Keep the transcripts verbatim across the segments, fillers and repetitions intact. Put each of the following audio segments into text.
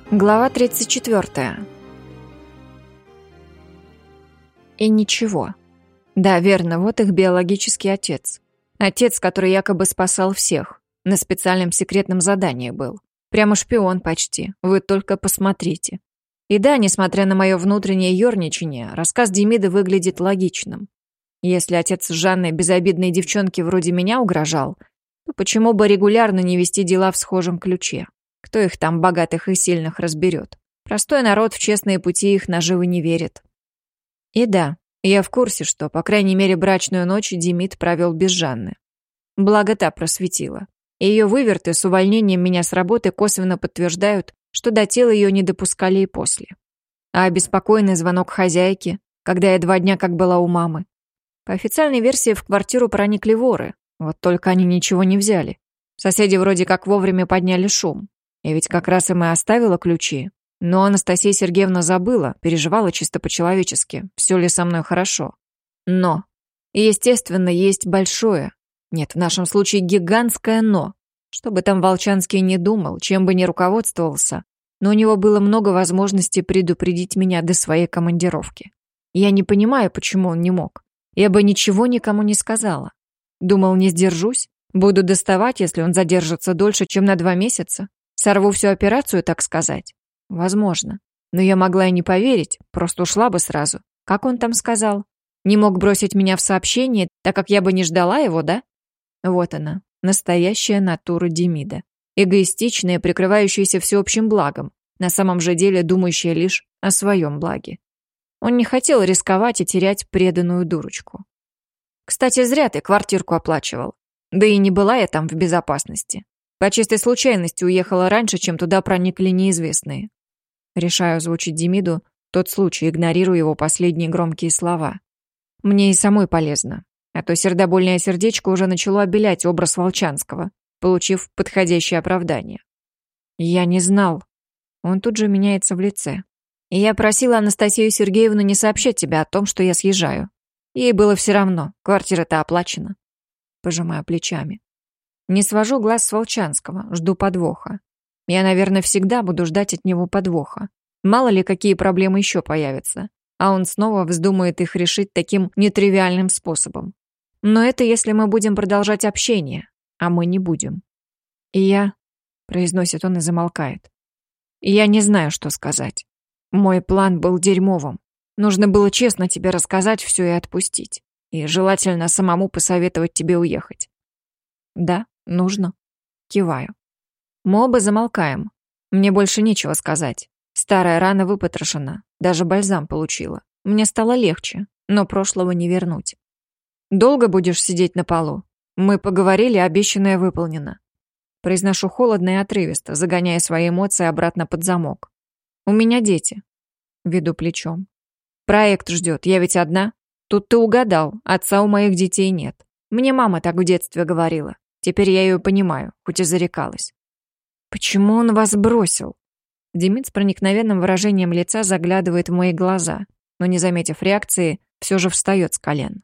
Глава тридцать четвёртая. И ничего. Да, верно, вот их биологический отец. Отец, который якобы спасал всех. На специальном секретном задании был. Прямо шпион почти. Вы только посмотрите. И да, несмотря на мое внутреннее ёрничание, рассказ Демида выглядит логичным. Если отец Жанны безобидной девчонке вроде меня угрожал, то почему бы регулярно не вести дела в схожем ключе? Кто их там, богатых и сильных, разберет? Простой народ в честные пути их наживы не верит. И да, я в курсе, что, по крайней мере, брачную ночь Демид провел без Жанны. Благо та просветила. Ее выверты с увольнением меня с работы косвенно подтверждают, что до тела ее не допускали и после. А обеспокоенный звонок хозяйки, когда я два дня как была у мамы. По официальной версии в квартиру проникли воры, вот только они ничего не взяли. Соседи вроде как вовремя подняли шум. И ведь как раз им и оставила ключи. Но Анастасия Сергеевна забыла, переживала чисто по-человечески, все ли со мной хорошо. Но, естественно, есть большое, нет, в нашем случае гигантское «но». Что бы там Волчанский не думал, чем бы ни руководствовался, но у него было много возможностей предупредить меня до своей командировки. Я не понимаю, почему он не мог. Я бы ничего никому не сказала. Думал, не сдержусь, буду доставать, если он задержится дольше, чем на два месяца. Сорву всю операцию, так сказать. Возможно. Но я могла и не поверить, просто ушла бы сразу. Как он там сказал? Не мог бросить меня в сообщение, так как я бы не ждала его, да? Вот она, настоящая натура Демида. Эгоистичная, прикрывающаяся всеобщим благом, на самом же деле думающая лишь о своем благе. Он не хотел рисковать и терять преданную дурочку. Кстати, зря ты квартирку оплачивал. Да и не была я там в безопасности. По чистой случайности уехала раньше, чем туда проникли неизвестные. Решаю озвучить Демиду тот случай, игнорируя его последние громкие слова. Мне и самой полезно. А то сердобольное сердечко уже начало обелять образ Волчанского, получив подходящее оправдание. Я не знал. Он тут же меняется в лице. И я просила Анастасию Сергеевну не сообщать тебе о том, что я съезжаю. Ей было все равно, квартира-то оплачена. Пожимаю плечами. Не свожу глаз с Волчанского, жду подвоха. Я, наверное, всегда буду ждать от него подвоха. Мало ли, какие проблемы еще появятся. А он снова вздумает их решить таким нетривиальным способом. Но это если мы будем продолжать общение, а мы не будем. И я... произносит он и замолкает. И я не знаю, что сказать. Мой план был дерьмовым. Нужно было честно тебе рассказать все и отпустить. И желательно самому посоветовать тебе уехать. Да, нужно. Киваю. Мы оба замолкаем. Мне больше нечего сказать. Старая рана выпотрошена. Даже бальзам получила. Мне стало легче, но прошлого не вернуть. Долго будешь сидеть на полу? Мы поговорили, обещанное выполнено. Произношу холодно и отрывисто, загоняя свои эмоции обратно под замок. У меня дети. Веду плечом. Проект ждет, я ведь одна. Тут ты угадал, отца у моих детей нет. Мне мама так в детстве говорила. Теперь я ее понимаю, хоть и зарекалась. Почему он вас бросил? Демид с проникновенным выражением лица заглядывает в мои глаза, но, не заметив реакции, все же встает с колен.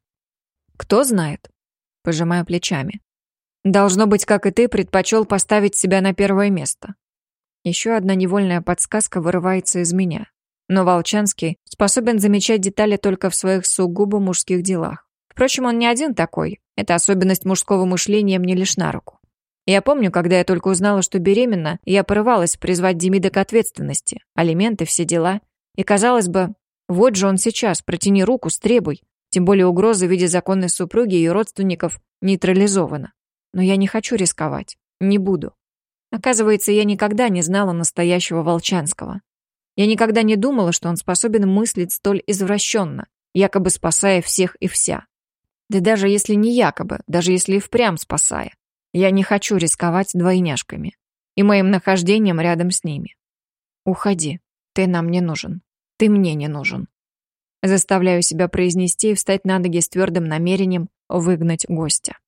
Кто знает? Пожимаю плечами. Должно быть, как и ты, предпочел поставить себя на первое место. Еще одна невольная подсказка вырывается из меня. Но Волчанский способен замечать детали только в своих сугубо мужских делах. Впрочем, он не один такой. Эта особенность мужского мышления мне лишь на руку. Я помню, когда я только узнала, что беременна, я порывалась призвать Демида к ответственности, алименты, все дела. И, казалось бы, вот же он сейчас, протяни руку, стребуй. Тем более угроза в виде законной супруги и ее родственников нейтрализована. Но я не хочу рисковать. Не буду. Оказывается, я никогда не знала настоящего Волчанского. Я никогда не думала, что он способен мыслить столь извращенно, якобы спасая всех и вся. Да даже если не якобы, даже если и впрямь спасая. Я не хочу рисковать двойняшками и моим нахождением рядом с ними. Уходи. Ты нам не нужен. Ты мне не нужен. Заставляю себя произнести и встать на ноги с твердым намерением выгнать гостя.